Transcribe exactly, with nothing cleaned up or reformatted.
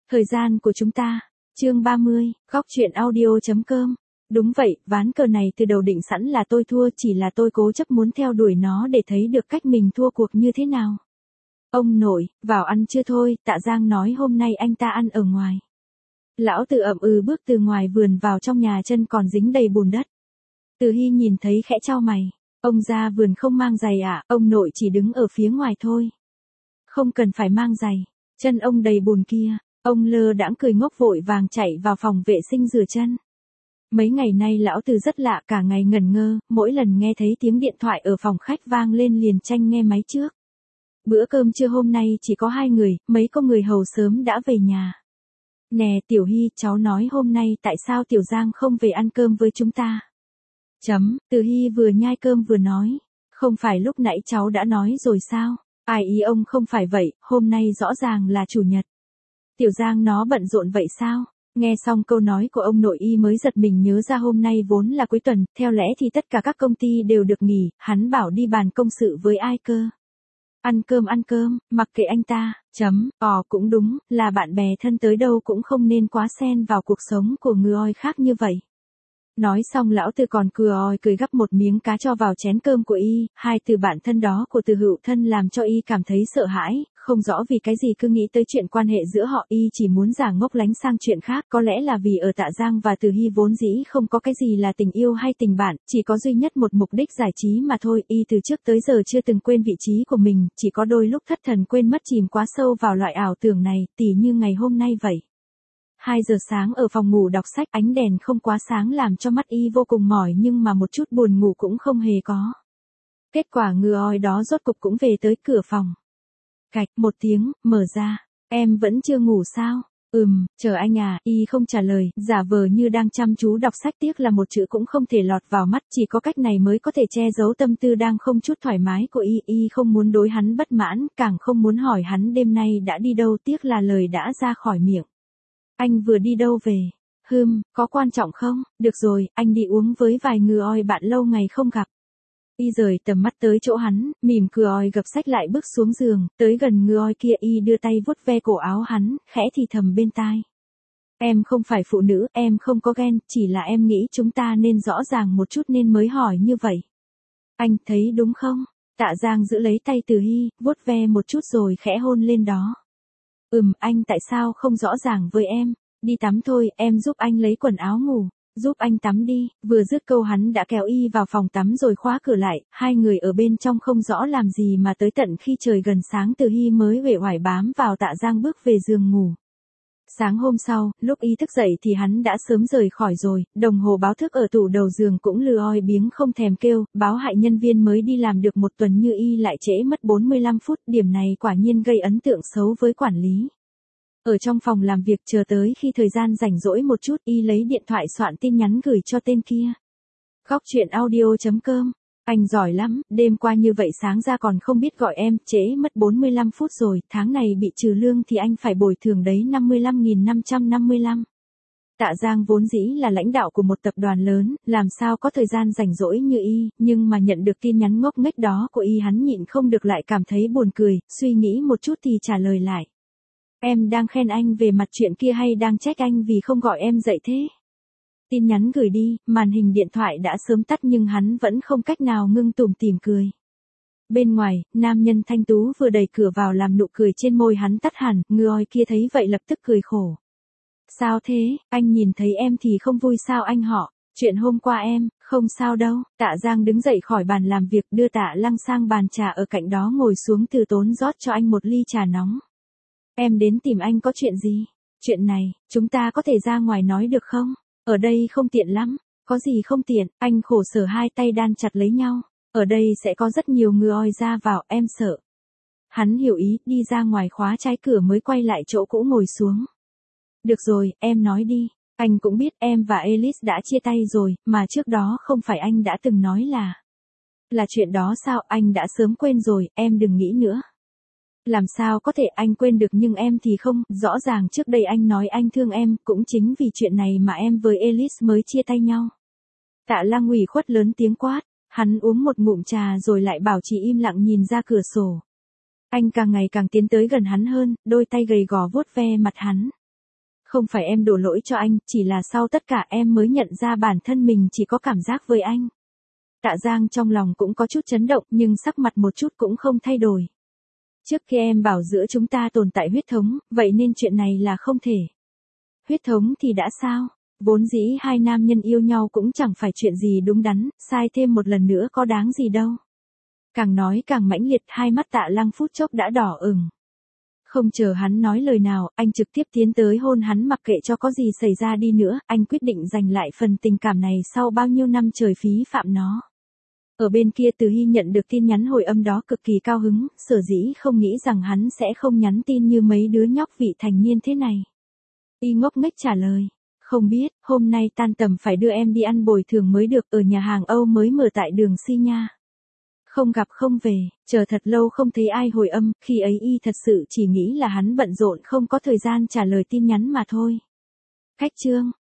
Thời gian của chúng ta. Chương ba mươi, góc truyện audio.com. Đúng vậy, ván cờ này từ đầu định sẵn là tôi thua, chỉ là tôi cố chấp muốn theo đuổi nó để thấy được cách mình thua cuộc như thế nào. Ông nội, vào ăn chưa thôi, Tạ Giang nói hôm nay anh ta ăn ở ngoài. Lão Từ ậm ừ bước từ ngoài vườn vào trong nhà, chân còn dính đầy bùn đất. Từ Hy nhìn thấy khẽ chau mày. Ông ra vườn không mang giày à, ông nội chỉ đứng ở phía ngoài thôi. Không cần phải mang giày, chân ông đầy bùn kia. Ông lơ đãng cười ngốc vội vàng chạy vào phòng vệ sinh rửa chân. Mấy ngày nay lão Từ rất lạ, cả ngày ngẩn ngơ, mỗi lần nghe thấy tiếng điện thoại ở phòng khách vang lên liền tranh nghe máy trước. Bữa cơm trưa hôm nay chỉ có hai người, mấy cô người hầu sớm đã về nhà. Nè Tiểu Hy, cháu nói hôm nay tại sao Tiểu Giang không về ăn cơm với chúng ta? Chấm, Từ Hy vừa nhai cơm vừa nói. Không phải lúc nãy cháu đã nói rồi sao? Ai ý ông không phải vậy, hôm nay rõ ràng là chủ nhật. Tiểu Giang nó bận rộn vậy sao? Nghe xong câu nói của ông nội y mới giật mình nhớ ra hôm nay vốn là cuối tuần, theo lẽ thì tất cả các công ty đều được nghỉ, hắn bảo đi bàn công sự với ai cơ? Ăn cơm ăn cơm, mặc kệ anh ta, chấm, ò cũng đúng, là bạn bè thân tới đâu cũng không nên quá xen vào cuộc sống của người oi khác như vậy. Nói xong lão Từ còn cười oi cười gắp một miếng cá cho vào chén cơm của y, hai từ bạn thân đó của Từ Hữu Thân làm cho y cảm thấy sợ hãi, không rõ vì cái gì cứ nghĩ tới chuyện quan hệ giữa họ, y chỉ muốn giả ngốc lánh sang chuyện khác, có lẽ là vì ở Tạ Giang và Từ Hy vốn dĩ không có cái gì là tình yêu hay tình bạn, chỉ có duy nhất một mục đích giải trí mà thôi, y từ trước tới giờ chưa từng quên vị trí của mình, chỉ có đôi lúc thất thần quên mất chìm quá sâu vào loại ảo tưởng này, tỉ như ngày hôm nay vậy. hai giờ sáng ở phòng ngủ đọc sách, ánh đèn không quá sáng làm cho mắt y vô cùng mỏi nhưng mà một chút buồn ngủ cũng không hề có. Kết quả ngừa oi đó rốt cục cũng về tới cửa phòng. Cạch một tiếng, mở ra. Em vẫn chưa ngủ sao? Ừm, chờ anh à, y không trả lời, giả vờ như đang chăm chú đọc sách, tiếc là một chữ cũng không thể lọt vào mắt, chỉ có cách này mới có thể che giấu tâm tư đang không chút thoải mái của y, y không muốn đối hắn bất mãn, càng không muốn hỏi hắn đêm nay đã đi đâu, tiếc là lời đã ra khỏi miệng. Anh vừa đi đâu về? Hừm, có quan trọng không? Được rồi, anh đi uống với vài người oi bạn lâu ngày không gặp. Y rời tầm mắt tới chỗ hắn, mỉm cười oi gập sách lại bước xuống giường, tới gần người oi kia y đưa tay vuốt ve cổ áo hắn, khẽ thì thầm bên tai. Em không phải phụ nữ, em không có ghen, chỉ là em nghĩ chúng ta nên rõ ràng một chút nên mới hỏi như vậy. Anh thấy đúng không? Tạ Giang giữ lấy tay Từ Hy, vuốt ve một chút rồi khẽ hôn lên đó. Ừm, anh tại sao không rõ ràng với em? Đi tắm thôi, em giúp anh lấy quần áo ngủ. Giúp anh tắm đi. Vừa dứt câu hắn đã kéo y vào phòng tắm rồi khóa cửa lại, hai người ở bên trong không rõ làm gì mà tới tận khi trời gần sáng Từ Hy mới uể oải bám vào Tạ Giang bước về giường ngủ. Sáng hôm sau, lúc y thức dậy thì hắn đã sớm rời khỏi rồi, đồng hồ báo thức ở tủ đầu giường cũng lừ oi biếng không thèm kêu, báo hại nhân viên mới đi làm được một tuần như y lại trễ mất bốn mươi lăm phút, điểm này quả nhiên gây ấn tượng xấu với quản lý. Ở trong phòng làm việc chờ tới khi thời gian rảnh rỗi một chút, y lấy điện thoại soạn tin nhắn gửi cho tên kia. Góc truyện audio.com. Anh giỏi lắm, đêm qua như vậy sáng ra còn không biết gọi em, trễ mất bốn mươi lăm phút rồi, tháng này bị trừ lương thì anh phải bồi thường đấy năm mươi lăm nghìn năm trăm năm mươi lăm. Tạ Giang vốn dĩ là lãnh đạo của một tập đoàn lớn, làm sao có thời gian rảnh rỗi như y, nhưng mà nhận được tin nhắn ngốc nghếch đó của y hắn nhịn không được lại cảm thấy buồn cười, suy nghĩ một chút thì trả lời lại. Em đang khen anh về mặt chuyện kia hay đang trách anh vì không gọi em dậy thế? Tin nhắn gửi đi, màn hình điện thoại đã sớm tắt nhưng hắn vẫn không cách nào ngưng tủm tỉm cười. Bên ngoài, nam nhân thanh tú vừa đẩy cửa vào làm nụ cười trên môi hắn tắt hẳn, người oi kia thấy vậy lập tức cười khổ. Sao thế, anh nhìn thấy em thì không vui sao anh họ? Chuyện hôm qua em, không sao đâu. Tạ Giang đứng dậy khỏi bàn làm việc đưa Tạ Lăng sang bàn trà ở cạnh đó ngồi xuống từ tốn rót cho anh một ly trà nóng. Em đến tìm anh có chuyện gì? Chuyện này, chúng ta có thể ra ngoài nói được không? Ở đây không tiện lắm. Có gì không tiện? Anh khổ sở hai tay đan chặt lấy nhau. Ở đây sẽ có rất nhiều người oi ra vào, em sợ. Hắn hiểu ý, đi ra ngoài khóa trái cửa mới quay lại chỗ cũ ngồi xuống. Được rồi, em nói đi. Anh cũng biết em và Alice đã chia tay rồi, mà trước đó không phải anh đã từng nói là... Là chuyện đó sao, anh đã sớm quên rồi, em đừng nghĩ nữa. Làm sao có thể anh quên được nhưng em thì không, rõ ràng trước đây anh nói anh thương em, cũng chính vì chuyện này mà em với Alice mới chia tay nhau. Tạ Lăng ủy khuất lớn tiếng quát, hắn uống một ngụm trà rồi lại bảo chị im lặng nhìn ra cửa sổ. Anh càng ngày càng tiến tới gần hắn hơn, đôi tay gầy gò vuốt ve mặt hắn. Không phải em đổ lỗi cho anh, chỉ là sau tất cả em mới nhận ra bản thân mình chỉ có cảm giác với anh. Tạ Giang trong lòng cũng có chút chấn động nhưng sắc mặt một chút cũng không thay đổi. Trước khi em bảo giữa chúng ta tồn tại huyết thống, vậy nên chuyện này là không thể. Huyết thống thì đã sao? Vốn dĩ hai nam nhân yêu nhau cũng chẳng phải chuyện gì đúng đắn, sai thêm một lần nữa có đáng gì đâu. Càng nói càng mãnh liệt, hai mắt Tạ Lăng phút chốc đã đỏ ửng. Không chờ hắn nói lời nào, anh trực tiếp tiến tới hôn hắn, mặc kệ cho có gì xảy ra đi nữa, anh quyết định giành lại phần tình cảm này sau bao nhiêu năm trời phí phạm nó. Ở bên kia Từ Hy nhận được tin nhắn hồi âm đó cực kỳ cao hứng, sở dĩ không nghĩ rằng hắn sẽ không nhắn tin như mấy đứa nhóc vị thành niên thế này. Y ngốc nghếch trả lời, không biết, hôm nay tan tầm phải đưa em đi ăn bồi thường mới được, ở nhà hàng Âu mới mở tại đường Si Nha. Không gặp không về, chờ thật lâu không thấy ai hồi âm, khi ấy Y thật sự chỉ nghĩ là hắn bận rộn không có thời gian trả lời tin nhắn mà thôi. Cách chương